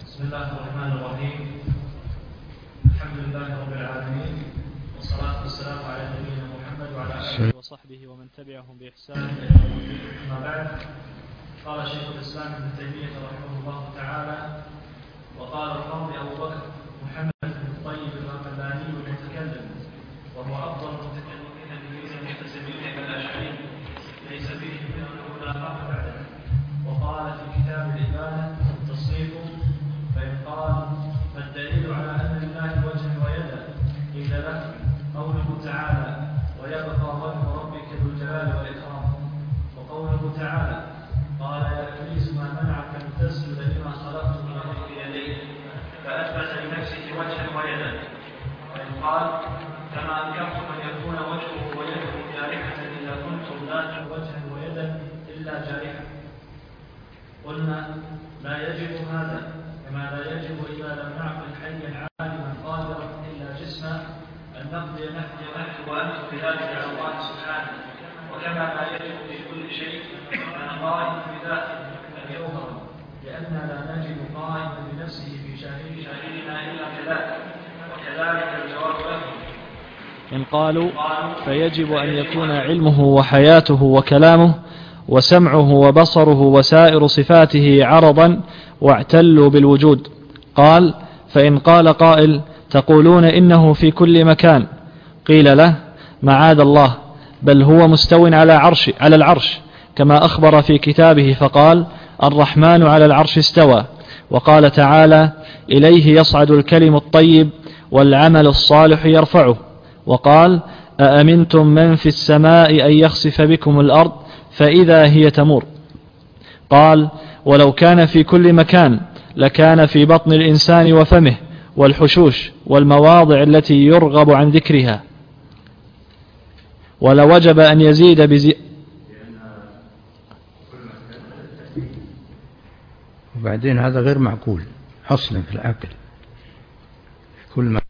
بسم الله الرحمن الرحيم. الحمد لله رب العالمين، والصلاة والسلام على نبينا محمد وعلى آله وصحبه ومن تبعهم بإحسان إلى يوم الدين. أما بعد، قال شيخ الإسلام ابن تيمية رحمه الله تعالى: وقال القاضي أبو بكر محمد بن الطيب الغمداني المتكلم، وهو أفضل المتكلمين الذين المنتسبين كالأشعري، ليس فيه منه لا خاف بعده. وقال في كتاب الإبانة التصنيف: فإن قال فالدليل على أن لله وجها ويدا قيل له قوله تعالى: ويبقى وجه ربك ذو الجلال والإكرام. وقوله تعالى: قال يا إبليس ما منعك أن تسجد لما خلقت بيدي بيديه، فأثبت لنفسه وجها ويدا. وإن قال كما أنكرتم أن يكون وجهه ويده جارحة إذا كنتم لا وجها ويدا إلا جارحة، قلنا لا يجب هذا، كما لا يجب إذا لم نعقل حيا عالما قادرا إلا جسما أن نقضي نحن وأنت بذلك على الله سبحانه. وكما لا يجب في كل شيء أن قائم بذاته أن يؤمر، لأننا لا نجد قائما بنفسه في شاهدنا إلا كذلك. وكذلك الجواب له إن قالوا فيجب أن يكون علمه وحياته وكلامه وسمعه وبصره وسائر صفاته عرضا واعتلوا بالوجود. قال: فإن قال قائل تقولون إنه في كل مكان، قيل له: معاذ الله، بل هو مستو على العرش كما أخبر في كتابه فقال: الرحمن على العرش استوى. وقال تعالى: إليه يصعد الكلم الطيب والعمل الصالح يرفعه. وقال: أأمنتم من في السماء أن يخسف بكم الأرض فإذا هي تمور. قال: ولو كان في كل مكان لكان في بطن الإنسان وفمه والحشوش والمواضع التي يرغب عن ذكرها، ولوجب أن يزيد وبعدين هذا غير معقول أصلا في العقل. كل ما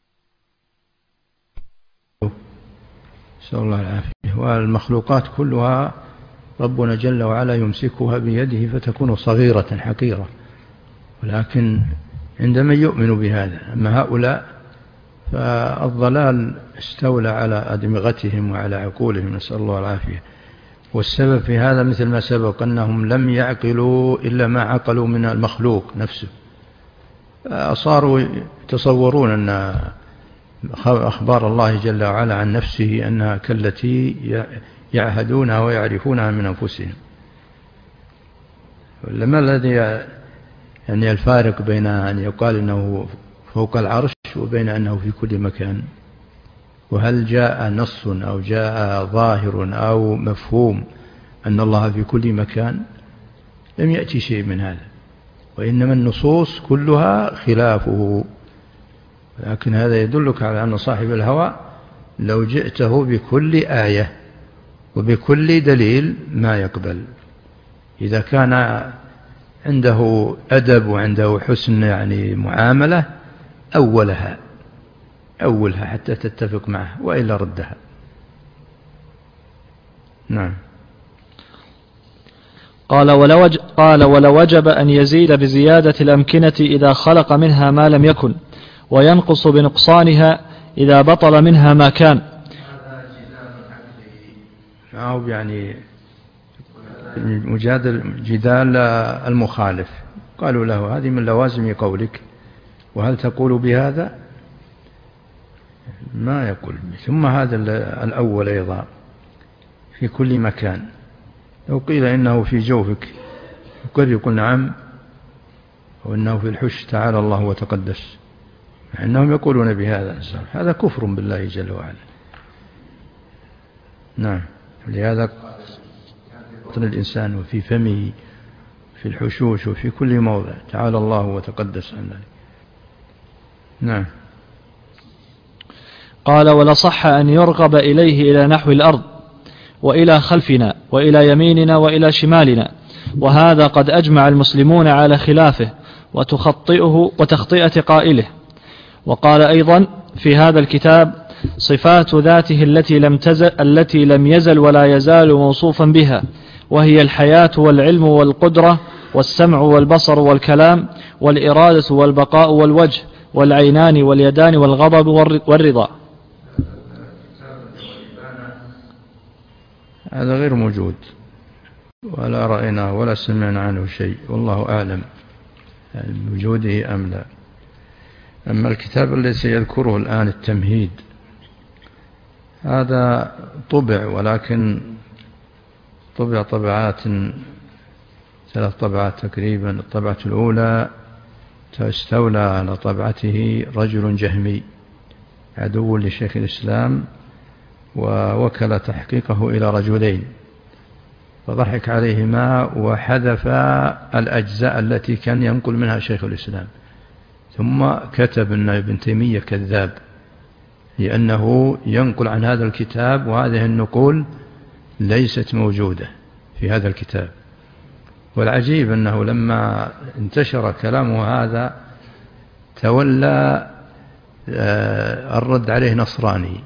نسأل الله العافية. والمخلوقات كلها ربنا جل وعلا يمسكها بيده فتكون صغيرة حقيرة، ولكن عندما يؤمن بهذا. أما هؤلاء فالضلال استولى على أدمغتهم وعلى عقولهم، نسأل الله العافية. والسبب في هذا مثل ما سبق أنهم لم يعقلوا إلا ما عقلوا من المخلوق نفسه، صاروا يتصورون أن أخبار الله جل وعلا عن نفسه أنها كالتي يعهدونها ويعرفونها من أنفسهم. لما الذي يعني الفارق بين أن يقال أنه فوق العرش وبين أنه في كل مكان؟ وهل جاء نص أو جاء ظاهر أو مفهوم أن الله في كل مكان؟ لم يأتي شيء من هذا، وإنما النصوص كلها خلافه. لكن هذا يدلك على أن صاحب الهوى لو جئته بكل آية وبكل دليل ما يقبل. إذا كان عنده أدب وعنده حسن يعني معاملة أولها حتى تتفق معه، وإلا ردها. نعم. قال: ولوجب أن يزيد بزيادة الأمكنة إذا خلق منها ما لم يكن، وينقص بنقصانها إذا بطل منها ما كان. أو يعني جدال المخالف. قالوا له: هذه من لوازم قولك، وهل تقول بهذا؟ ما يقول. ثم هذا الأول أيضا في كل مكان، لو قيل إنه في جوفك قد يقول نعم، وإنه في الحش تعالى الله وتقدس، إنهم يقولون بهذا. هذا كفر بالله جل وعلا. نعم. لهذا بطن الإنسان وفي فمه في الحشوش وفي كل موضع تعالى الله وتقدس عن ذلك. نعم. قال: ولصح أن يرغب إليه إلى نحو الأرض وإلى خلفنا وإلى يميننا وإلى شمالنا، وهذا قد أجمع المسلمون على خلافه وتخطئة قائله. وقال أيضا في هذا الكتاب: صفات ذاته التي لم يزل ولا يزال موصوفا بها، وهي الحياة والعلم والقدرة والسمع والبصر والكلام والإرادة والبقاء والوجه والعينان واليدان والغضب والرضا. هذا غير موجود ولا رأينا ولا سمعنا عنه شيء، والله أعلم بوجوده أم لا. أما الكتاب الذي سيذكره الآن التمهيد هذا طبع، ولكن طبع طبعات 3 طبعات تقريبا. الطبعة الأولى استولى على طبعته رجل جهمي عدو لشيخ الإسلام، ووكل تحقيقه إلى رجلين فضحك عليهما وحذف الأجزاء التي كان ينقل منها شيخ الإسلام، ثم كتب أن ابن تيمية كذاب لأنه ينقل عن هذا الكتاب، وهذه النقول ليست موجودة في هذا الكتاب. والعجيب أنه لما انتشر كلامه هذا تولى الرد عليه نصراني،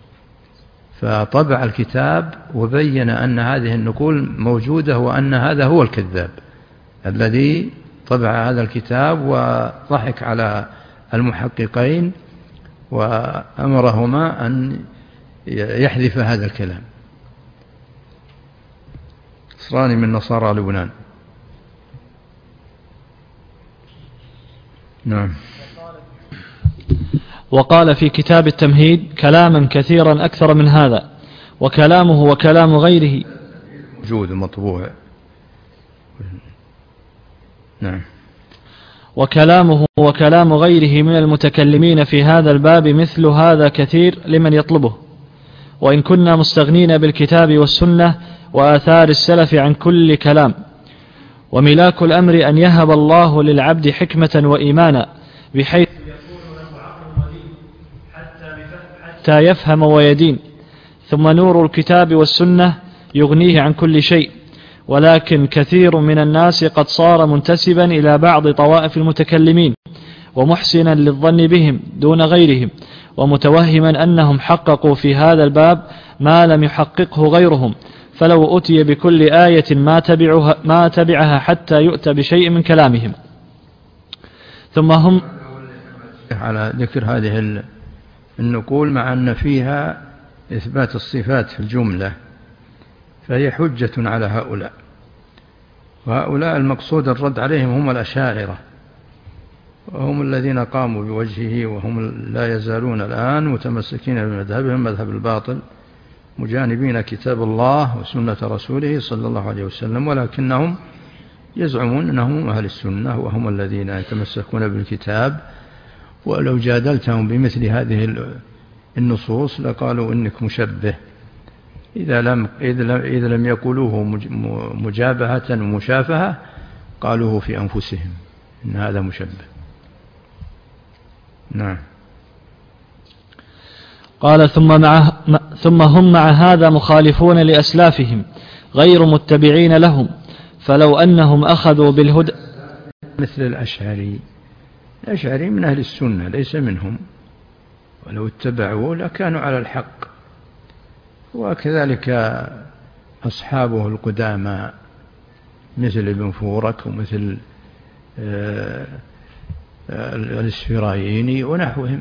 فطبع الكتاب وبين أن هذه النقول موجودة وأن هذا هو الكذاب الذي طبع هذا الكتاب، وضحك على المحققين وأمرهما أن يحذف هذا الكلام. نصراني من نصارى لبنان. نعم. وقال في كتاب التمهيد كلاما كثيرا أكثر من هذا، وكلامه وكلام غيره موجود مطبوع. نعم. وكلامه وكلام غيره من المتكلمين في هذا الباب مثل هذا كثير لمن يطلبه، وإن كنا مستغنين بالكتاب والسنة وآثار السلف عن كل كلام. وملاك الأمر أن يهب الله للعبد حكمة وإيمانا بحيث يكون له عقل ودين حتى يفهم ويدين، ثم نور الكتاب والسنة يغنيه عن كل شيء. ولكن كثير من الناس قد صار منتسبا إلى بعض طوائف المتكلمين ومحسنا للظن بهم دون غيرهم، ومتوهما أنهم حققوا في هذا الباب ما لم يحققه غيرهم، فلو أتي بكل آية ما تبعها حتى يؤتى بشيء من كلامهم. ثم هم على ذكر هذه النقول مع أن فيها إثبات الصفات في الجملة، فهي حجة على هؤلاء، وهؤلاء المقصود الرد عليهم هم الأشاعرة، وهم الذين قاموا بوجهه، وهم لا يزالون الآن متمسكين بمذهبهم مذهب الباطل، مجانبين كتاب الله وسنة رسوله صلى الله عليه وسلم، ولكنهم يزعمون أنهم أهل السنة وهم الذين يتمسكون بالكتاب. ولو جادلتهم بمثل هذه النصوص لقالوا إنك مشبه، إذا لم يقولوه مجابهة ومشافهة قالوه في أنفسهم إن هذا مشبه. نعم. قال ثم هم مع هذا مخالفون لأسلافهم غير متبعين لهم، فلو أنهم أخذوا بالهدى مثل الأشعري من أهل السنة ليس منهم، ولو اتبعوه لكانوا على الحق. وكذلك أصحابه القدامى مثل ابن فورك ومثل الإسفرايني ونحوهم،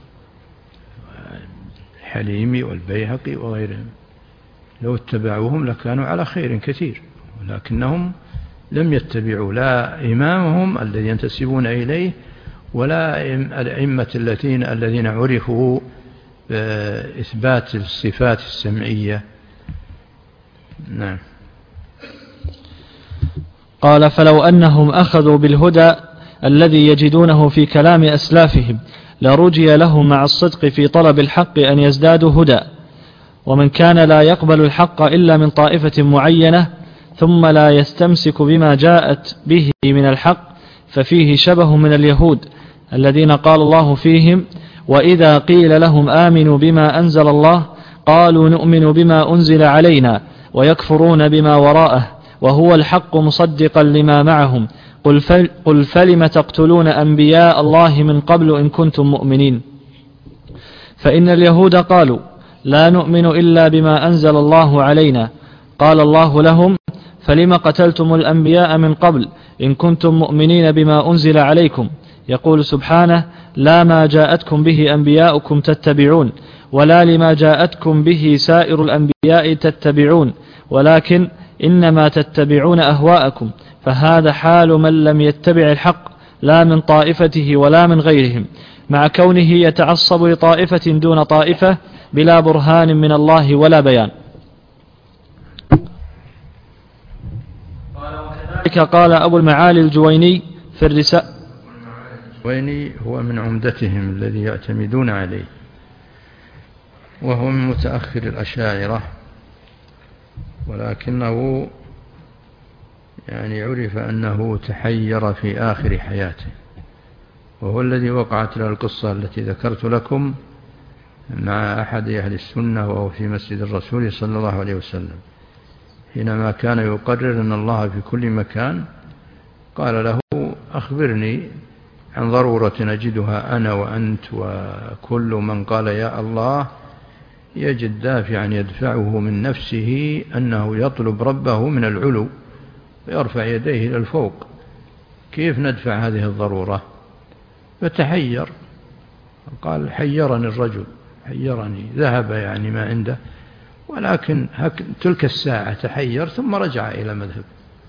الحليمي والبيهقي وغيرهم، لو اتبعوهم لكانوا على خير كثير، ولكنهم لم يتبعوا لا إمامهم الذي ينتسبون إليه ولا الأئمة الذين عرفوا إثبات الصفات السمعية. نعم. قال فلو أنهم أخذوا بالهدى الذي يجدونه في كلام أسلافهم لرجي لهم مع الصدق في طلب الحق أن يزدادوا هدى. ومن كان لا يقبل الحق إلا من طائفة معينة ثم لا يستمسك بما جاءت به من الحق ففيه شبه من اليهود الذين قال الله فيهم وإذا قيل لهم آمنوا بما أنزل الله قالوا نؤمن بما أنزل علينا ويكفرون بما وراءه وهو الحق مصدقا لما معهم قل فلم تقتلون أنبياء الله من قبل إن كنتم مؤمنين. فإن اليهود قالوا لا نؤمن إلا بما أنزل الله علينا، قال الله لهم فلم قتلتم الأنبياء من قبل إن كنتم مؤمنين بما أنزل عليكم. يقول سبحانه: لا ما جاءتكم به أنبياؤكم تتبعون، ولا لما جاءتكم به سائر الأنبياء تتبعون، ولكن إنما تتبعون أهواءكم. فهذا حال من لم يتبع الحق، لا من طائفته ولا من غيرهم، مع كونه يتعصب لطائفة دون طائفة بلا برهان من الله ولا بيان. وكذلك قال أبو المعالي الجويني في الرسالة. الجويني هو من عمدتهم الذي يعتمدون عليه، وهو من متأخر الأشاعرة، ولكنه يعني عرف أنه تحير في آخر حياته، وهو الذي وقعت له القصة التي ذكرت لكم مع أحد أهل السنة وهو في مسجد الرسول صلى الله عليه وسلم، حينما كان يقرر أن الله في كل مكان، قال له: أخبرني عن ضرورة نجدها أنا وأنت وكل من قال يا الله يجد دافعا يدفعه من نفسه أنه يطلب ربه من العلو ويرفع يديه إلى الفوق، كيف ندفع هذه الضرورة؟ فتحير، قال: حيرني الرجل، حيرني، ذهب يعني ما عنده، ولكن تلك الساعة تحير ثم رجع إلى مذهب.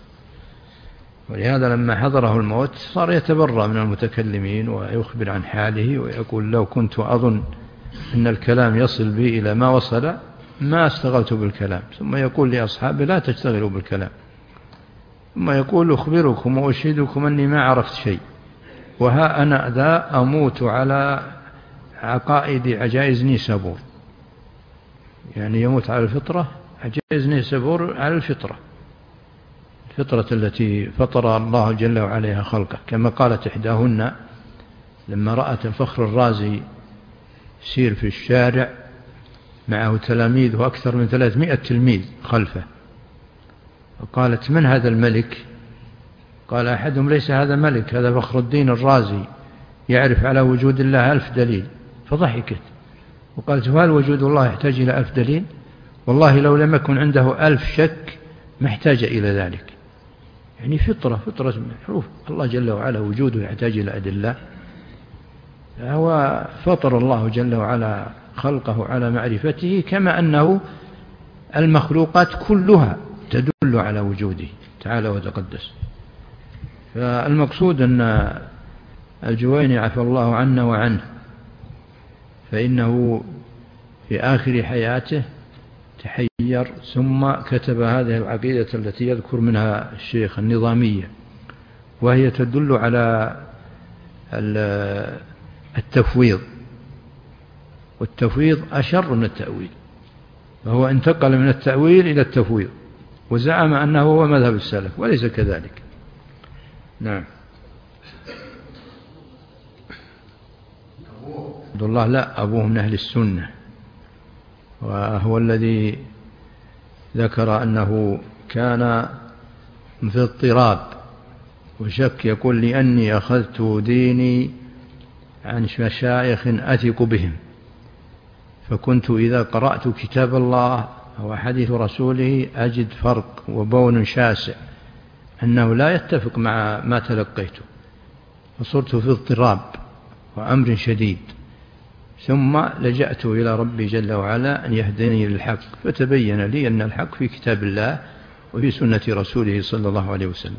ولهذا لما حضره الموت صار يتبرأ من المتكلمين ويخبر عن حاله ويقول: لو كنت أظن أن الكلام يصل بي إلى ما وصل ما استغلت بالكلام. ثم يقول لأصحابه: لا تشتغلوا بالكلام. ثم يقول: أخبركم وأشهدكم أني ما عرفت شيء، وها أنا ذا أموت على عقائد عجائز نيسابور، يعني يموت على الفطرة، عجائز نيسابور على الفطرة التي فطر الله جل وعلا خلقه، كما قالت إحداهن لما رأت الفخر الرازي يسير في الشارع معه تلاميذ وأكثر من 300 تلميذ خلفه، وقالت: من هذا الملك؟ قال أحدهم: ليس هذا ملك، هذا فخر الدين الرازي يعرف على وجود الله 1000 دليل. فضحكت وقالت: هل وجود الله يحتاج إلى 1000 دليل؟ والله لو لم يكن عنده 1000 شك ما احتاج إلى ذلك. يعني فطرة معروف الله جل وعلا وجوده يحتاج إلى أدلة. هو فطر الله جل وعلا خلقه على معرفته، كما أنه المخلوقات كلها تدل على وجوده تعالى وتقدس. فالمقصود أن الجويني عفى الله عنا وعنه، فإنه في آخر حياته تحير، ثم كتب هذه العقيدة التي يذكر منها الشيخ النظامية، وهي تدل على التفويض، والتفويض أشر من التأويل، فهو انتقل من التأويل إلى التفويض، وزعم أنه هو مذهب السلف، وليس كذلك. نعم. عبد الله لا، أبوه من أهل السنة، وهو الذي ذكر أنه كان في اضطراب وشك، يقول: لأني أخذت ديني عن مشايخ أثق بهم، فكنت إذا قرأت كتاب الله أو حديث رسوله أجد فرق وبون شاسع أنه لا يتفق مع ما تلقيته، فصرت في اضطراب وأمر شديد، ثم لجأت إلى ربي جل وعلا أن يهدني للحق، فتبين لي أن الحق في كتاب الله وفي سنة رسوله صلى الله عليه وسلم.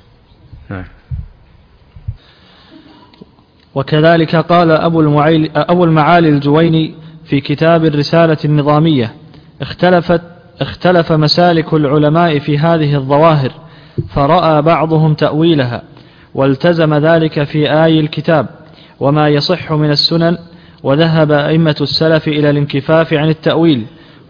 وكذلك قال أبو المعالي الجويني في كتاب الرسالة النظامية: اختلف مسالك العلماء في هذه الظواهر، فرأى بعضهم تأويلها والتزم ذلك في آي الكتاب وما يصح من السنن، وذهب أئمة السلف إلى الانكفاف عن التأويل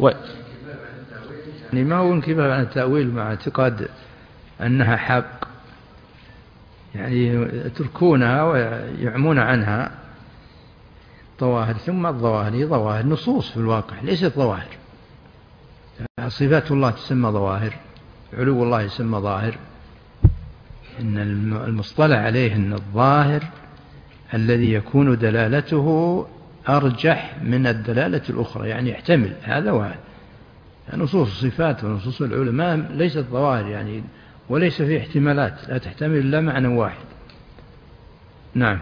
يعني ما هو انكفاف عن التأويل مع اعتقاد أنها حق، يعني يتركونها ويعمون عنها ظواهر، ثم الظواهر هي ظواهر نصوص في الواقع ليست ظواهر. صفات الله تسمى ظواهر، علو الله يسمى ظاهر. إن المصطلح عليه أن الظاهر الذي يكون دلالته أرجح من الدلالة الأخرى، يعني يحتمل هذا وهذا. نصوص الصفات ونصوص العلماء ليست ظواهر يعني، وليس فيه احتمالات، لا تحتمل إلا معنى واحد. نعم.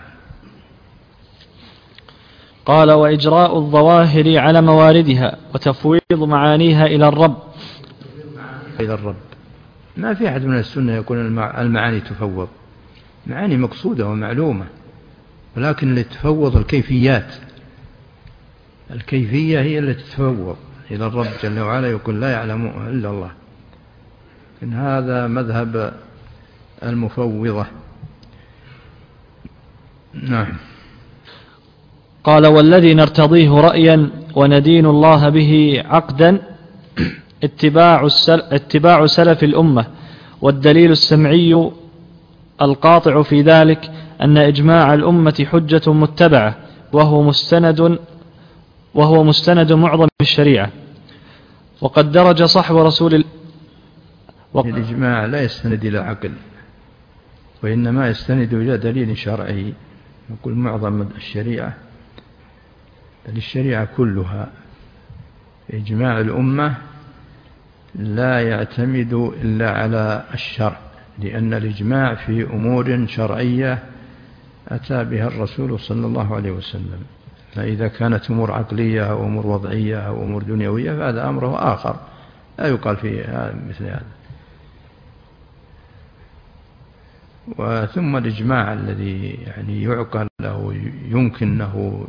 قال: وإجراء الظواهر على مواردها وتفويض معانيها إلى الرب. إلى الرب، ما في أحد من السنة يقول المعاني تفوض، معاني مقصودة ومعلومة، ولكن اللي تفوض الكيفيات، الكيفية هي التي تفوض إلى الرب جل وعلا، يقول لا يعلمها إلا الله. إن هذا مذهب المفوضة. نعم. قال: والذي نرتضيه رأيا وندين الله به عقدا اتباع سلف الأمة، والدليل السمعي القاطع في ذلك أن إجماع الأمة حجة متبعة، وهو مستند معظم الشريعة. وقد درج صحب رسول الإجماع لا يستند إلى عقل، وإنما يستند إلى دليل شرعي. نقول معظم الشريعة، الشريعة كلها إجماع الأمة لا يعتمد إلا على الشرع، لأن الإجماع في أمور شرعية أتى بها الرسول صلى الله عليه وسلم. فإذا كانت أمور عقلية أو أمور وضعية أو أمور دنيوية فهذا أمره آخر، لا يقال فيه مثل هذا. وثم الإجماع الذي يعني يعقل له، يمكن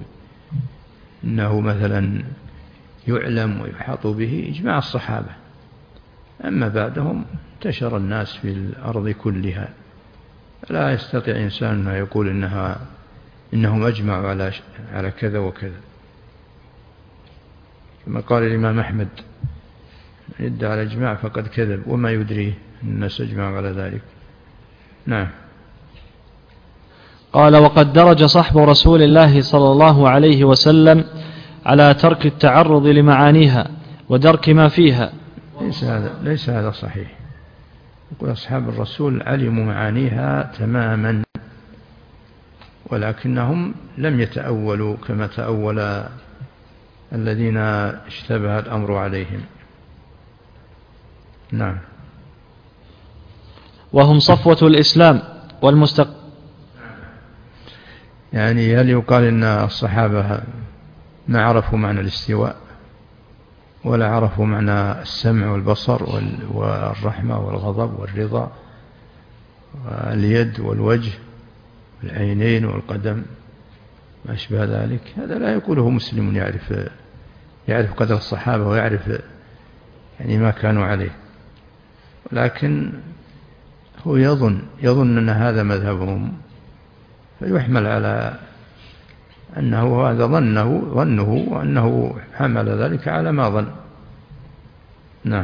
أنه مثلا يعلم ويحاط به، إجماع الصحابة. أما بعدهم انتشر الناس في الأرض كلها، لا يستطيع إنسان أن يقول إنهم أجمعوا على كذا وكذا، كما قال الإمام أحمد: يدعي على الإجماع فقد كذب وما يدريه أن الناس أجمعوا على ذلك. نعم. قال: وقد درج صحب رسول الله صلى الله عليه وسلم على ترك التعرض لمعانيها ودرك ما فيها. ليس هذا صحيح. يقول أصحاب الرسول علموا معانيها تماما، ولكنهم لم يتأولوا كما تأول الذين اشتبه الأمر عليهم. نعم. وهم صفوة الإسلام يعني هل يقال إن الصحابة ما عرفوا معنى الاستواء، ولا عرفوا معنى السمع والبصر والرحمة والغضب والرضا واليد والوجه والعينين والقدم ما أشبه ذلك؟ هذا لا يقوله مسلم يعرف قدر الصحابة ويعرف يعني ما كانوا عليه، ولكن هو يظن أن هذا مذهبهم، فيحمل على أنه هذا ظنه وأنه حمل ذلك على ما ظن. نعم.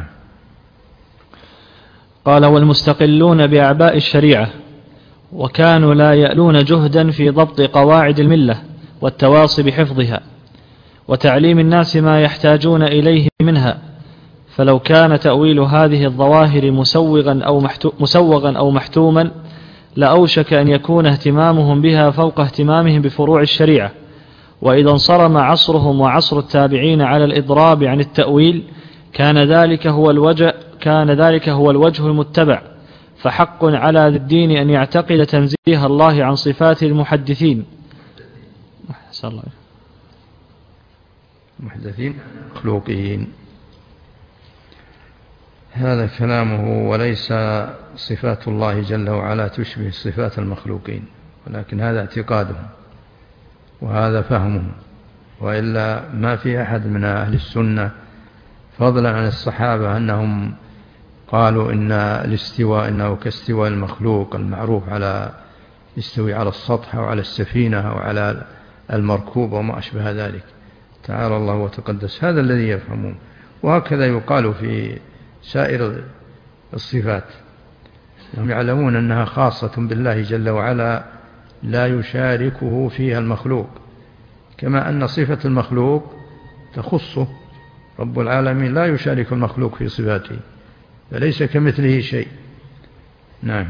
قال: والمستقلون بأعباء الشريعة، وكانوا لا يألون جهدا في ضبط قواعد الملة والتواصي بحفظها وتعليم الناس ما يحتاجون إليه منها، فلو كان تأويل هذه الظواهر مسوغا أو محتوما لأوشك أن يكون اهتمامهم بها فوق اهتمامهم بفروع الشريعة. وإذا انصرم عصرهم وعصر التابعين على الإضراب عن التأويل كان ذلك هو الوجه المتبع. فحق على ذي الدين أن يعتقد تنزيه الله عن صفات المحدثين مخلوقين. هذا كلامه، وليس صفات الله جل وعلا تشبه صفات المخلوقين، ولكن هذا اعتقادهم وهذا فهمهم، وإلا ما في أحد من أهل السنة فضلا عن الصحابة أنهم قالوا إن الاستواء إنه كاستواء المخلوق المعروف على يستوي على السطح أو على السفينة أو على المركوب وما أشبه ذلك. تعالى الله وتقدس، هذا الذي يفهمون. وهكذا يقال في سائر الصفات، هم يعلمون أنها خاصة بالله جل وعلا لا يشاركه فيها المخلوق، كما أن صفة المخلوق تخصه. رب العالمين لا يشارك المخلوق في صفاته، فليس كمثله شيء. نعم.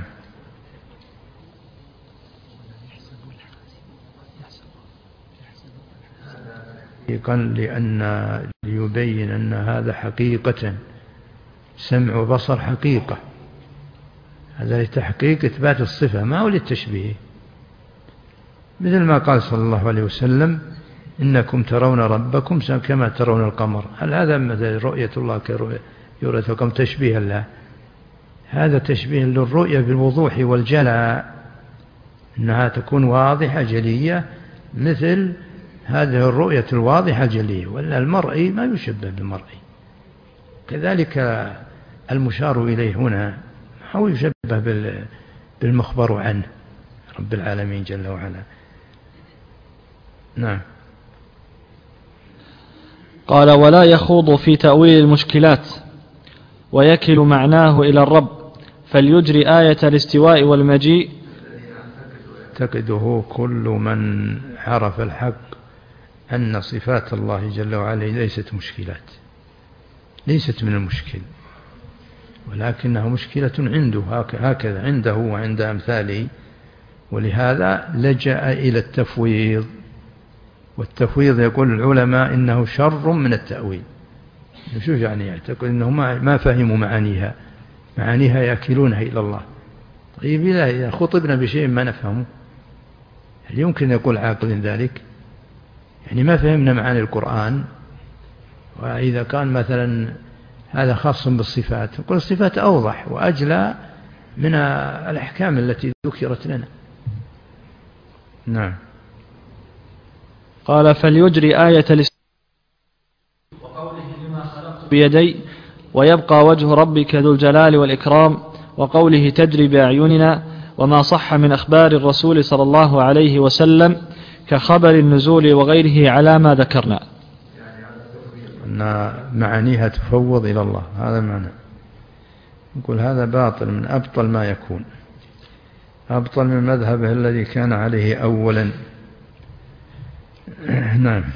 لأن يبين أن هذا حقيقة، سمع وبصر حقيقة، هذا لتحقيق إثبات الصفة ما هو للتشبيه. مثل ما قال صلى الله عليه وسلم: إنكم ترون ربكم كما ترون القمر. هل هذا مثل رؤية الله كرؤية القمر تشبيه له؟ هذا تشبيه للرؤية بالوضوح والجلاء، إنها تكون واضحة جلية مثل هذه الرؤية الواضحة الجلية، ولا المرئي ما يشبه بالمرئي. كذلك المشار إليه هنا هو يشبه بالمخبر عنه رب العالمين جل وعلا. نعم. قال: ولا يخوض في تأويل المشكلات ويكل معناه إلى الرب، فليجري آية الاستواء والمجيء. يعتقده كل من عرف الحق أن صفات الله جل وعلا ليست مشكلات، ليست من المشكل، ولكنها مشكلة عنده، هكذا عنده وعند أمثاله، ولهذا لجأ إلى التفويض. والتفويض يقول العلماء إنه شر من التأويل. شو يعني؟ يعتقد أنهم ما فهموا معانيها يأكلونها إلى الله. طيب إذا خطبنا بشيء ما نفهمه، هل يمكن يقول عاقل ذلك؟ يعني ما فهمنا معاني القرآن، وإذا كان مثلا هذا خاص بالصفات، يقول الصفات أوضح وأجلى من الأحكام التي ذكرت لنا. نعم. قال: فليجري آية وقوله لما خلقت بيدي ويبقى وجه ربك ذو الجلال والإكرام، وقوله تجري بأعيننا، وما صح من أخبار الرسول صلى الله عليه وسلم كخبر النزول وغيره على ما ذكرنا. أن معانيها تفوض إلى الله، هذا معنى. نقول هذا باطل من أبطل ما يكون، أبطل من مذهبه الذي كان عليه أولا. نعم.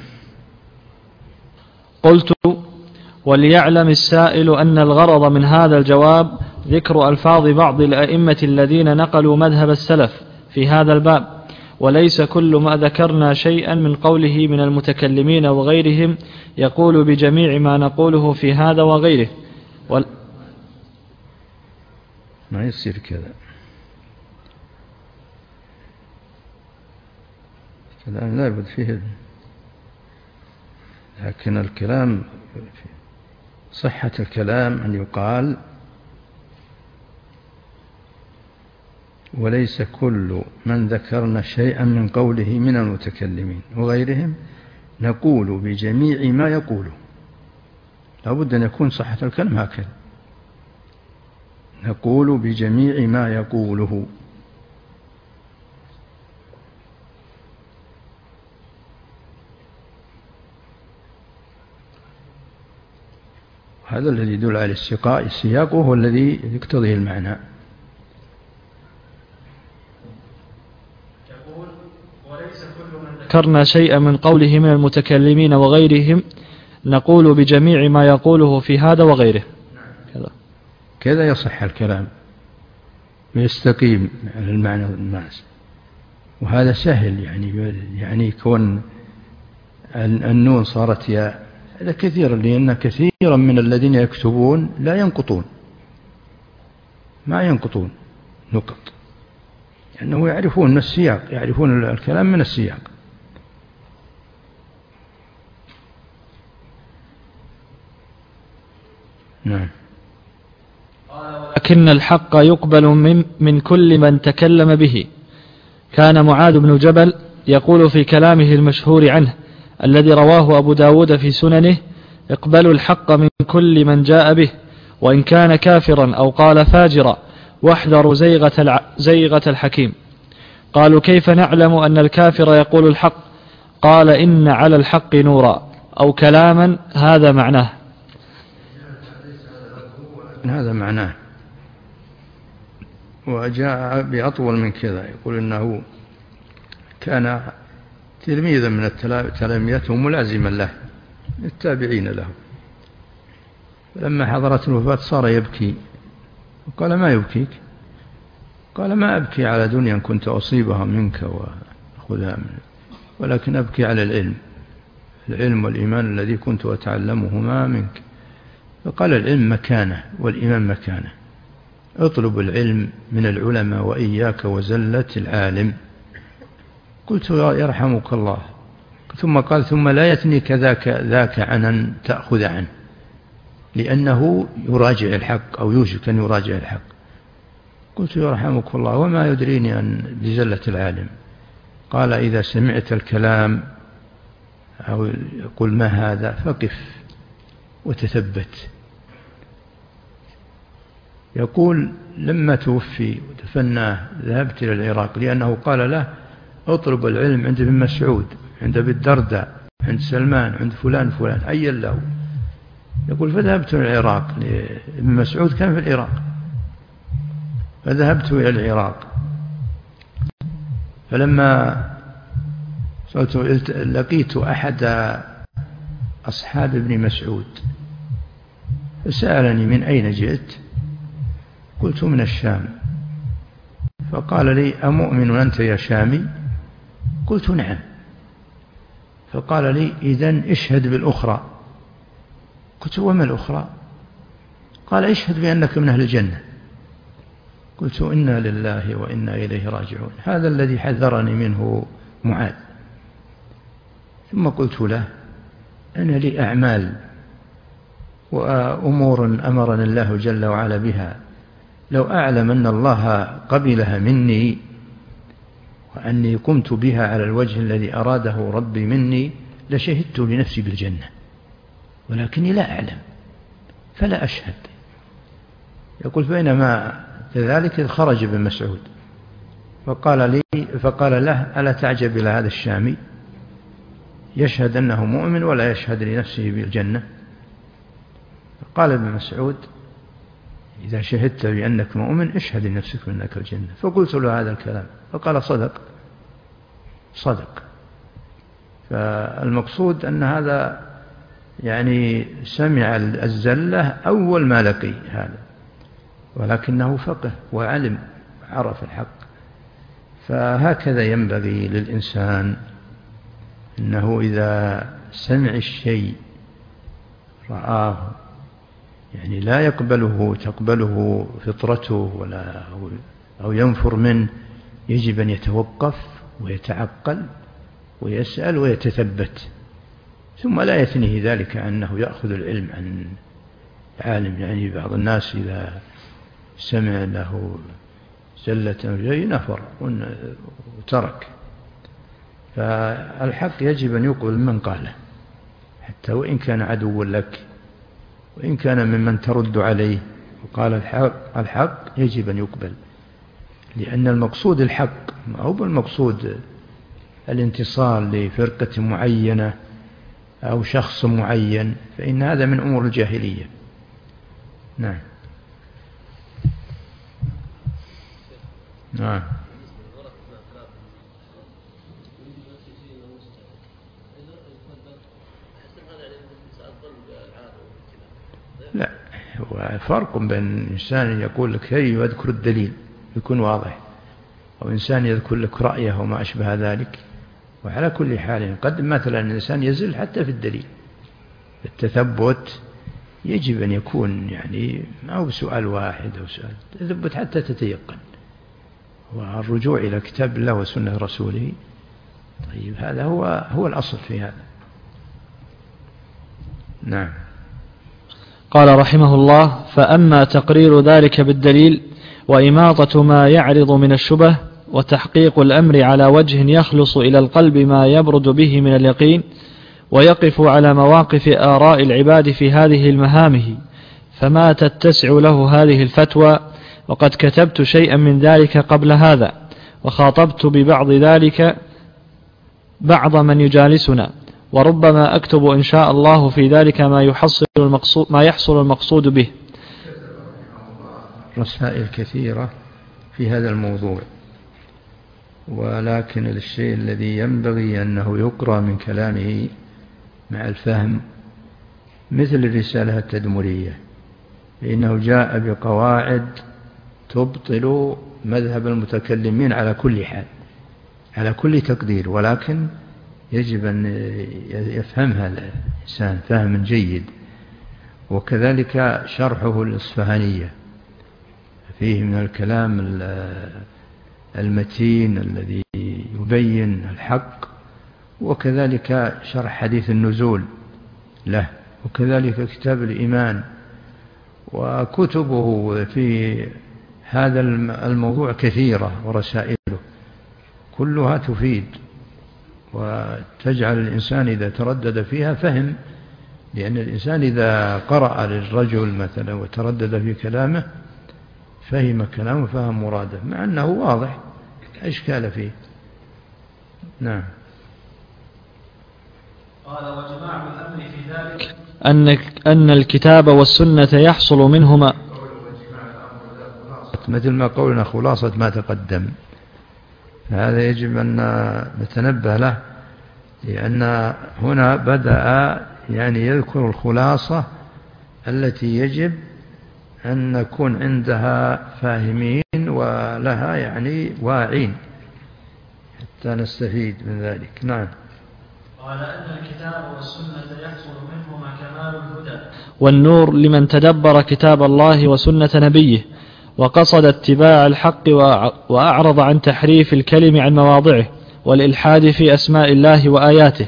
قلت: وليعلم السائل أن الغرض من هذا الجواب ذكر ألفاظ بعض الأئمة الذين نقلوا مذهب السلف في هذا الباب، وليس كل ما ذكرنا شيئا من قوله من المتكلمين وغيرهم يقول بجميع ما نقوله في هذا وغيره. ما يصير كذا، كلام لا بد فيه، لكن الكلام صحة الكلام أن يقال وليس كل من ذكرنا شيئا من قوله من المتكلمين وغيرهم نقول بجميع ما يقوله. لا بد أن يكون صحة الكلام هكذا، نقول بجميع ما يقوله. هذا الذي يدل على السياق وهو الذي يقتضيه المعنى. ذكرنا شيئا من قوله من المتكلمين وغيرهم نقول بجميع ما يقوله في هذا وغيره. كذا يصح الكلام ويستقيم على المعنى الناس، وهذا سهل. يعني كون النون صارت ياء هذا كثير، لأن كثيرا من الذين يكتبون لا ينقطون، ما ينقطون نقط، لأنه يعرفون السياق، يعرفون الكلام من السياق. نعم. لكن الحق يقبل من كل من تكلم به. كان معاذ بن جبل يقول في كلامه المشهور عنه الذي رواه أبو داود في سننه: اقبلوا الحق من كل من جاء به وإن كان كافرا أو قال فاجرا، واحذروا زيغة الحكيم. قالوا: كيف نعلم أن الكافر يقول الحق؟ قال: إن على الحق نورا أو كلاما، هذا معناه. هذا معناه. وجاء بأطول من كذا، يقول إنه كان تلميذا من تلاميذه ملازما له، التابعين له. لما حضرت الوفاة صار يبكي، وقال: ما يبكيك؟ قال: ما أبكي على دنيا كنت أصيبها منك وأخذها منك، ولكن أبكي على العلم العلم والإيمان الذي كنت أتعلمهما منك. فقال العلم مكانه والإيمان مكانه، اطلب العلم من العلماء وإياك وزلة العالم. قلت يرحمك الله. ثم قال ثم لا يثنيك ذاك عنا تأخذ عنه، لأنه يراجع الحق أو يوشك أن يراجع الحق. قلت يرحمك الله وما يدريني أن بزلة العالم؟ قال إذا سمعت الكلام أو يقول ما هذا فقف وتثبت. يقول لما توفي ودفناه ذهبت إلى العراق، لأنه قال له اطلب العلم عند ابن مسعود، عند ابي الدرداء، عند سلمان، عند فلان فلان، عين له. يقول فذهبت إلى العراق، ابن مسعود كان في العراق، فذهبت إلى العراق. فلما لقيت أحد أصحاب ابن مسعود فسألني من أين جئت؟ قلت من الشام. فقال لي أمؤمن أنت يا شامي؟ قلت نعم. فقال لي إذن اشهد بالأخرى. قلت وما الأخرى؟ قال اشهد بأنك من أهل الجنة. قلت إنا لله وإنا إليه راجعون، هذا الذي حذرني منه معاذ. ثم قلت له أنا لي أعمال وأمور أمرنا الله جل وعلا بها، لو أعلم أن الله قبلها مني وأني قمت بها على الوجه الذي أراده ربي مني لشهدت لنفسي بالجنة، ولكني لا أعلم فلا أشهد. يقول بينما كذلك خرج ابن مسعود فقال له ألا تعجب إلى هذا الشامي يشهد أنه مؤمن ولا يشهد لنفسه بالجنة؟ قال ابن مسعود إذا شهدت بأنك مؤمن اشهد لنفسك بأنك الجنة. فقلت له هذا الكلام فقال صدق. فالمقصود أن هذا يعني سمع الزلة أول ما لقي هذا، ولكنه فقه وعلم عرف الحق. فهكذا ينبغي للإنسان إنه إذا سمع الشيء رآه يعني لا تقبله فطرته ولا أو ينفر منه، يجب أن يتوقف ويتعقل ويسأل ويتثبت، ثم لا يثنيه ذلك أنه يأخذ العلم عن عالم. يعني بعض الناس إذا سمع له زلة نفر وترك. فالحق يجب أن يقبل من قاله حتى وإن كان عدو لك وإن كان ممن ترد عليه، وقال الحق يجب أن يقبل، لأن المقصود الحق ما هو المقصود الانتصار لفرقة معينة أو شخص معين، فإن هذا من أمور الجاهلية. نعم. لا، هو فرق بين إنسان يقول لك هي ويذكر الدليل يكون واضح، أو إنسان يذكر لك رأيه وما أشبه ذلك. وعلى كل حال قد مثلا الإنسان يزل حتى في الدليل. التثبت يجب أن يكون يعني ما هو بسؤال واحد أو سؤال، تثبت حتى تتيقن، والرجوع إلى كتاب الله وسنة رسوله. طيب هذا هو الأصل في هذا. نعم. قال رحمه الله: فأما تقرير ذلك بالدليل وإماطة ما يعرض من الشبه وتحقيق الأمر على وجه يخلص إلى القلب ما يبرد به من اليقين ويقف على مواقف آراء العباد في هذه المهامه، فما تتسع له هذه الفتوى، وقد كتبت شيئا من ذلك قبل هذا، وخاطبت ببعض ذلك بعض من يجالسنا، وربما أكتب إن شاء الله في ذلك ما يحصل المقصود به. رسائل كثيرة في هذا الموضوع، ولكن الشيء الذي ينبغي أنه يقرأ من كلامه مع الفهم مثل الرسالة التدمرية، لأنه جاء بقواعد تبطل مذهب المتكلمين على كل حال، على كل تقدير، ولكن يجب أن يفهمها الإنسان فهما جيد. وكذلك شرحه الإصفهانية فيه من الكلام المتين الذي يبين الحق، وكذلك شرح حديث النزول له، وكذلك كتاب الإيمان، وكتبه في هذا الموضوع كثيرة، ورسائله كلها تفيد وتجعل الإنسان إذا تردد فيها فهم، لأن الإنسان إذا قرأ للرجل مثلا وتردد في كلامه فهم كلامه فهم مراده، مع أنه واضح لا إشكال فيه. نعم. قال وجماع الأمر في ذلك أن الكتاب والسنة يحصل منهما، مثل ما قولنا خلاصة ما تقدم، فهذا يجب أن نتنبه له، لأن هنا بدأ يعني يذكر الخلاصة التي يجب أن نكون عندها فاهمين ولها يعني واعين حتى نستفيد من ذلك. نعم. قال أن الكتاب والسنة يحصل منهما كمال الهدى والنور لمن تدبر كتاب الله وسنة نبيه وقصد اتباع الحق وأعرض عن تحريف الكلم عن مواضعه والإلحاد في أسماء الله وآياته.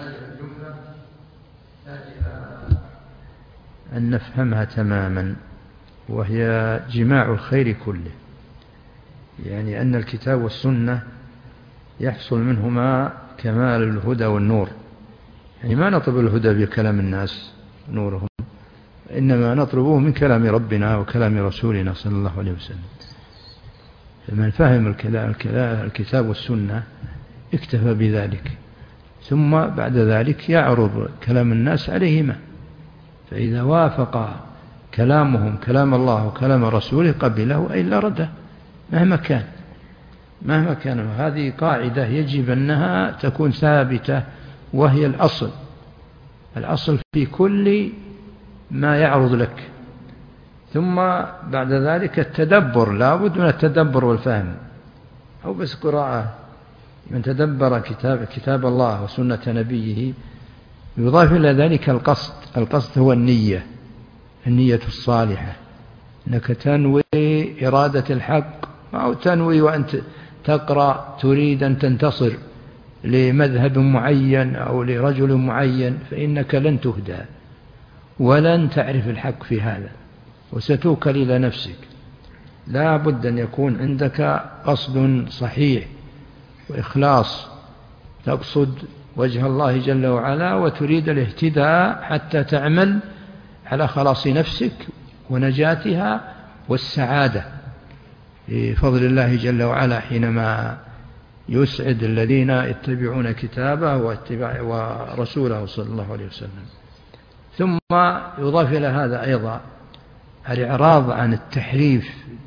أن نفهمها تماما، وهي جماع الخير كله، يعني أن الكتاب والسنة يحصل منهما كمال الهدى والنور، يعني ما نطلب الهدى بكلام الناس نورهم، إنما نطلبه من كلام ربنا وكلام رسولنا صلى الله عليه وسلم. فمن فهم الكتاب والسنة اكتفى بذلك، ثم بعد ذلك يعرض كلام الناس عليهما، فإذا وافق كلامهم كلام الله وكلام رسوله قبله وإلا رده مهما كان. هذه قاعدة يجب أنها تكون ثابتة، وهي الأصل في كل ما يعرض لك. ثم بعد ذلك التدبر، لا بد من التدبر والفهم، أو بس قراءة. من تدبر كتاب الله وسنة نبيه يضاف إلى ذلك القصد هو النية الصالحة، أنك تنوي إرادة الحق، أو تنوي وأنت تقرأ تريد أن تنتصر لمذهب معين أو لرجل معين، فإنك لن تهدى ولن تعرف الحق في هذا، وستوكل إلى نفسك. لا بد أن يكون عندك قصد صحيح وإخلاص، تقصد وجه الله جل وعلا وتريد الاهتداء حتى تعمل على خلاص نفسك ونجاتها والسعادة بفضل الله جل وعلا، حينما يسعد الذين يتبعون كتابه ورسوله صلى الله عليه وسلم. ثم يضاف إلى هذا أيضا الإعراض عن تحريف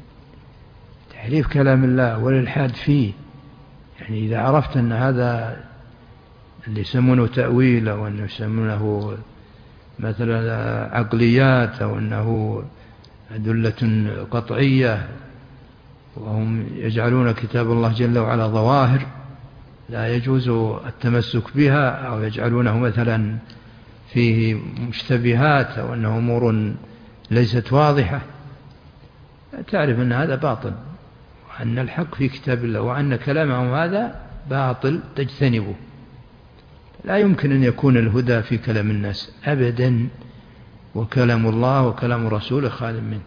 كلام الله والإلحاد فيه. يعني إذا عرفت أن هذا اللي يسمونه تأويل، أو أنه يسمونه مثلا عقليات، أو أنه أدلة قطعية، وهم يجعلون كتاب الله جل وعلا ظواهر لا يجوز التمسك بها، أو يجعلونه مثلا فيه مشتبهات، أو أنه أمور ليست واضحة، تعرف أن هذا باطل، وأن الحق في كتاب الله، وأن كلامهم هذا باطل تجتنبه. لا يمكن أن يكون الهدى في كلام الناس أبدا، وكلام الله وكلام رسوله خال منه.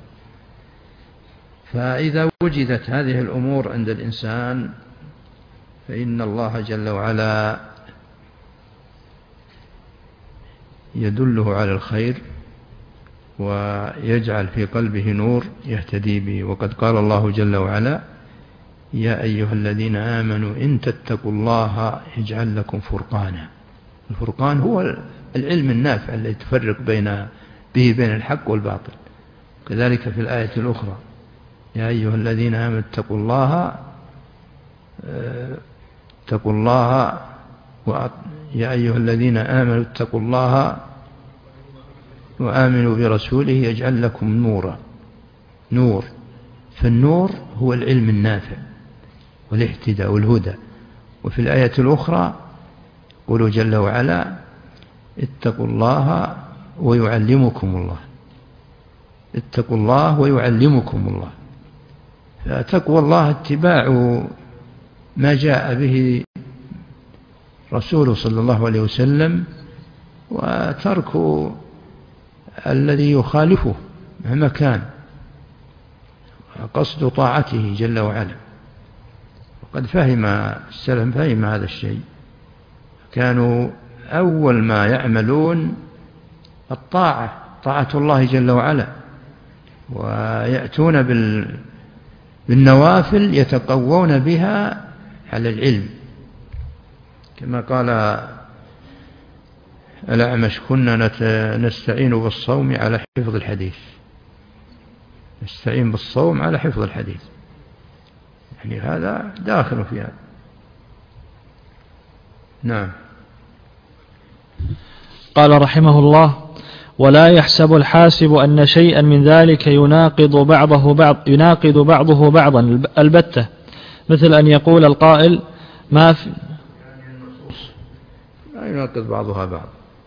فإذا وجدت هذه الأمور عند الإنسان فإن الله جل وعلا يدله على الخير، ويجعل في قلبه نور يهتدي به. وقد قال الله جل وعلا: يا أيها الذين آمنوا إن تتقوا الله يجعل لكم فرقانا. الفرقان هو العلم النافع الذي تفرق به بين الحق والباطل. كذلك في الآية الأخرى: يا أيها الذين آمنوا اتقوا الله يا أيها الذين آمنوا اتقوا الله وآمنوا برسوله يجعل لكم نور. فالنور هو العلم النافع والاهتداء والهدى. وفي الآية الأخرى: يقول جل وعلا اتقوا الله ويعلمكم الله، اتقوا الله ويعلمكم الله. فتقوى الله اتباع ما جاء به رسوله صلى الله عليه وسلم، وترك الذي يخالفه مهما كان، قصد طاعته جل وعلا. وقد فهم السلف فهم هذا الشيء، كانوا أول ما يعملون الطاعة، طاعة الله جل وعلا، ويأتون بالنوافل يتقوون بها على العلم، كما قال الأعمش كنا نستعين بالصوم على حفظ الحديث، نستعين بالصوم على حفظ الحديث، يعني هذا داخل في هذا. نعم. قال رحمه الله: ولا يحسب الحاسب أن شيئا من ذلك يناقض بعضه بعضا البتة، مثل أن يقول القائل ما في، لا يناقض بعضها بعض،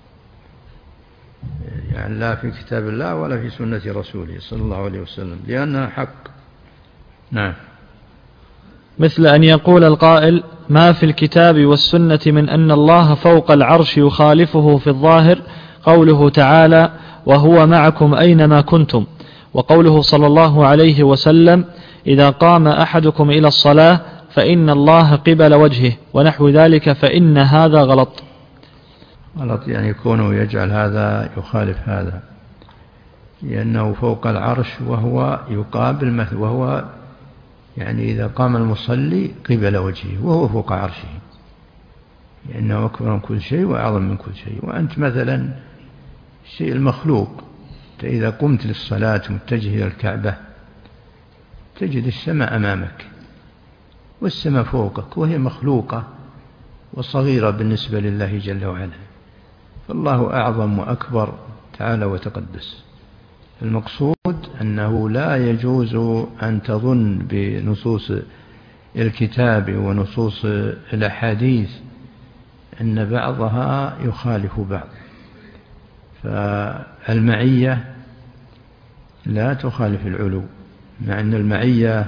يعني لا في كتاب الله ولا في سنة رسوله صلى الله عليه وسلم، لأنها حق. نعم. مثل أن يقول القائل ما في الكتاب والسنة من أن الله فوق العرش يخالفه في الظاهر قوله تعالى وهو معكم أينما كنتم، وقوله صلى الله عليه وسلم إذا قام أحدكم إلى الصلاة فإن الله قبل وجهه ونحو ذلك، فإن هذا غلط. غلط يعني يكون يجعل هذا يخالف هذا، لأنه فوق العرش وهو يقابل مثل، وهو يعني إذا قام المصلي قبل وجهه وهو فوق عرشه، لأنه أكبر من كل شيء وأعظم من كل شيء. وأنت مثلا الشيء المخلوق، إذا قمت للصلاة متجه إلى الكعبة تجد السماء أمامك والسماء فوقك، وهي مخلوقة وصغيرة بالنسبة لله جل وعلا، فالله أعظم وأكبر تعالى وتقدس. المقصود أنه لا يجوز أن تظن بنصوص الكتاب ونصوص الأحاديث أن بعضها يخالف بعض، فالمعية لا تخالف العلو، مع أن المعية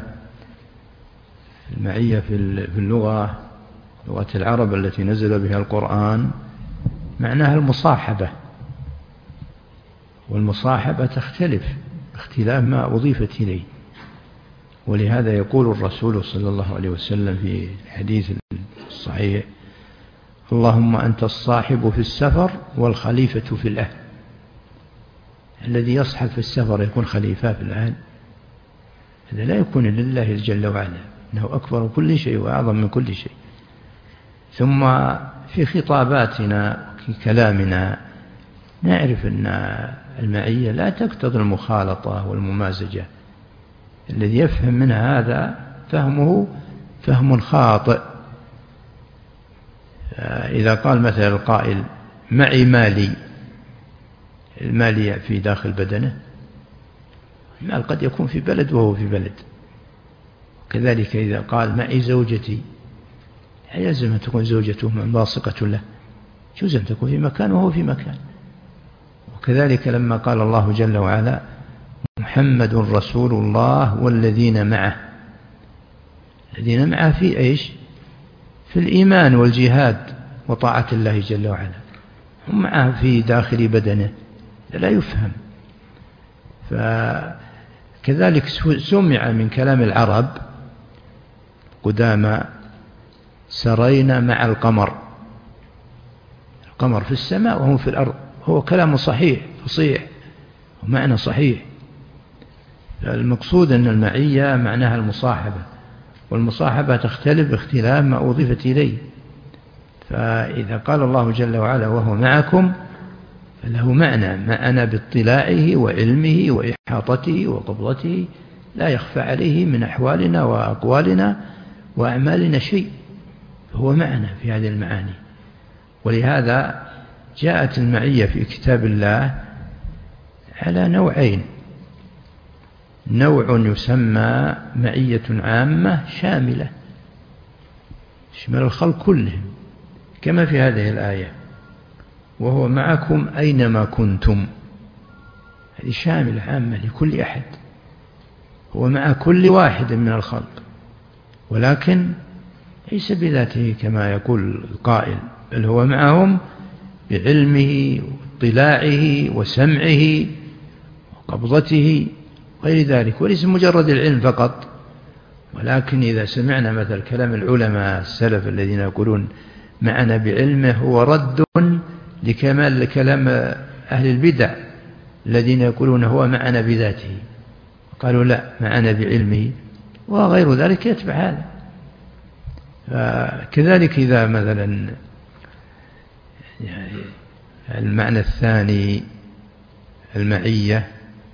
في اللغة، لغة العرب التي نزل بها القرآن، معناها المصاحبة، والمصاحبة تختلف باختلاف ما أضيفت إليه. ولهذا يقول الرسول صلى الله عليه وسلم في الحديث الصحيح اللهم أنت الصاحب في السفر والخليفة في الأهل. الذي يصحب في السفر يكون خليفة في الأهل، هذا لا يكون لله جل وعلا، إنه أكبر من كل شيء وأعظم من كل شيء. ثم في خطاباتنا في كلامنا نعرف أن المعية لا تقتضي المخالطة والممازجة، الذي يفهم من هذا فهمه فهم خاطئ. إذا قال مثلا القائل معي مالي، المال في داخل بدنه، المال قد يكون في بلد وهو في بلد. كذلك إذا قال معي زوجتي، يلزم أن تكون زوجته منباصقة له، يجوز أن تكون في مكان وهو في مكان. وكذلك لما قال الله جل وعلا محمد رسول الله والذين معه، الذين معه في إيش؟ في الإيمان والجهاد وطاعة الله جل وعلا، هم معه في داخل بدنه، لا يفهم. فكذلك سمع من كلام العرب قدامى سرينا مع القمر، القمر في السماء وهم في الأرض، هو كلام صحيح فصيح ومعنى صحيح. المقصود أن المعية معناها المصاحبة، والمصاحبة تختلف باختلاف ما أضيفت إليه. فإذا قال الله جل وعلا وهو معكم فله معنى معنا باطلاعه وعلمه وإحاطته وقبضته، لا يخفى عليه من أحوالنا وأقوالنا وأعمالنا شيء، هو معنا في هذه المعاني. ولهذا جاءت المعية في كتاب الله على نوعين: نوع يسمى معية عامة شاملة، تشمل الخلق كلهم، كما في هذه الآية: وهو معكم أينما كنتم. هذه شاملة عامة لكل أحد، هو مع كل واحد من الخلق، ولكن ليس بذاته كما يقول القائل، بل هو معهم بعلمه واطلاعه وسمعه وقبضته غير ذلك، وليس مجرد العلم فقط. ولكن إذا سمعنا مثل كلام العلماء السلف الذين يقولون معنا بعلمه، هو رد لكمال كلام أهل البدع الذين يقولون هو معنا بذاته، قالوا لا، معنا بعلمه، وغير ذلك يتبع هذا. كذلك إذا مثلا يعني المعنى الثاني المعية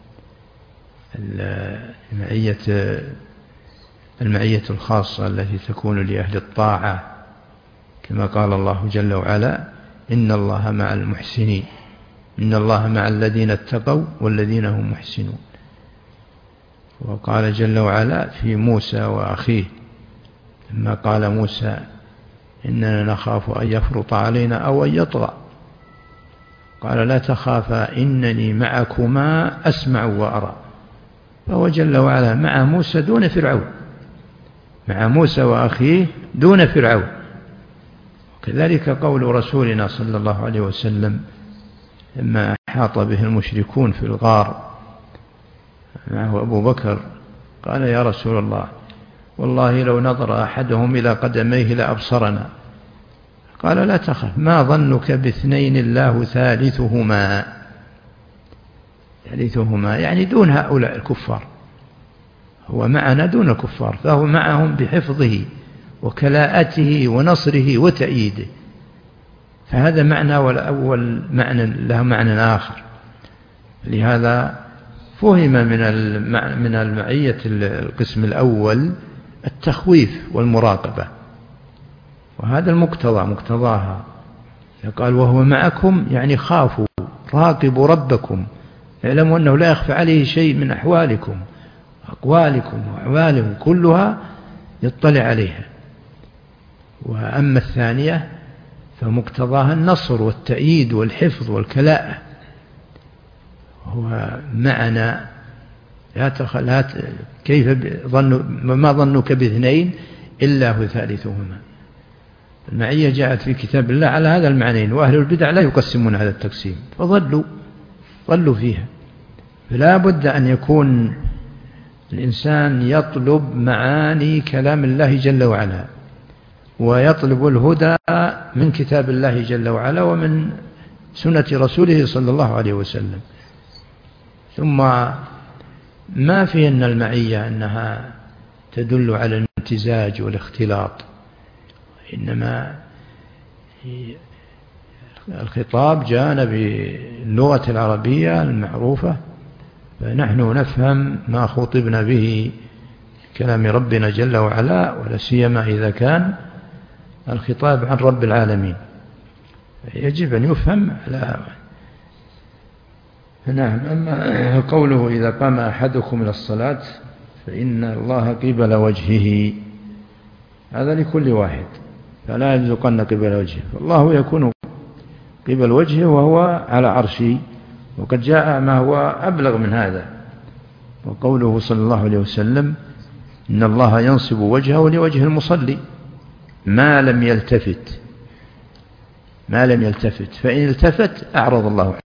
الخاصة التي تكون لأهل الطاعة، كما قال الله جل وعلا: إن الله مع المحسنين، إن الله مع الذين اتقوا والذين هم محسنون. وقال جل وعلا في موسى وأخيه لما قال موسى: إننا نخاف أن يفرط علينا أو أن يطغى، قال: لا تخافا إنني معكما أسمع وأرى. فهو جل وعلا مع موسى دون فرعون، مع موسى وأخيه دون فرعون. وكذلك قول رسولنا صلى الله عليه وسلم لما أحاط به المشركون في الغار معه أبو بكر، قال: يا رسول الله، والله لو نظر أحدهم إلى قدميه لأبصرنا. قال: لا تخف، ما ظنك باثنين الله ثالثهما. يعني دون هؤلاء الكفار، هو معنا دون الكفار، فهو معهم بحفظه وكلاءته ونصره وتأييده. فهذا معنى، والأول معنى له معنى آخر. لهذا فهم من المعية القسم الأول التخويف والمراقبة، وهذا مقتضاها. قال: وهو معكم، يعني خافوا، راقبوا ربكم، اعلموا أنه لا يخفى عليه شيء من أحوالكم، أقوالكم وأحوالهم كلها يطلع عليها. وأما الثانية فمقتضاها النصر والتأييد والحفظ والكلاءة. هو معنا، كيف ما ظنك باثنين إلا هو ثالثهما. المعية جاءت في كتاب الله على هذا المعنيين، وأهل البدع لا يقسمون هذا التقسيم، فضلوا فيها. فلا بد أن يكون الإنسان يطلب معاني كلام الله جل وعلا، ويطلب الهدى من كتاب الله جل وعلا ومن سنة رسوله صلى الله عليه وسلم. ثم ما في أن المعية أنها تدل على الامتزاج والاختلاط، إنما الخطاب جاءنا باللغة العربية المعروفة، فنحن نفهم ما خطبنا به كلام ربنا جل وعلا، ولا سيما إذا كان الخطاب عن رب العالمين، يجب أن يفهم على. نعم. أما قوله: إذا قام أحدكم إلى الصلاة فإن الله قبل وجهه، هذا لكل واحد، فلا يلزقن قبل وجهه، فالله يكون قبل وجهه وهو على عرشه. وقد جاء ما هو أبلغ من هذا، وقوله صلى الله عليه وسلم: إن الله ينصب وجهه لوجه المصلي ما لم يلتفت، فإن التفت أعرض الله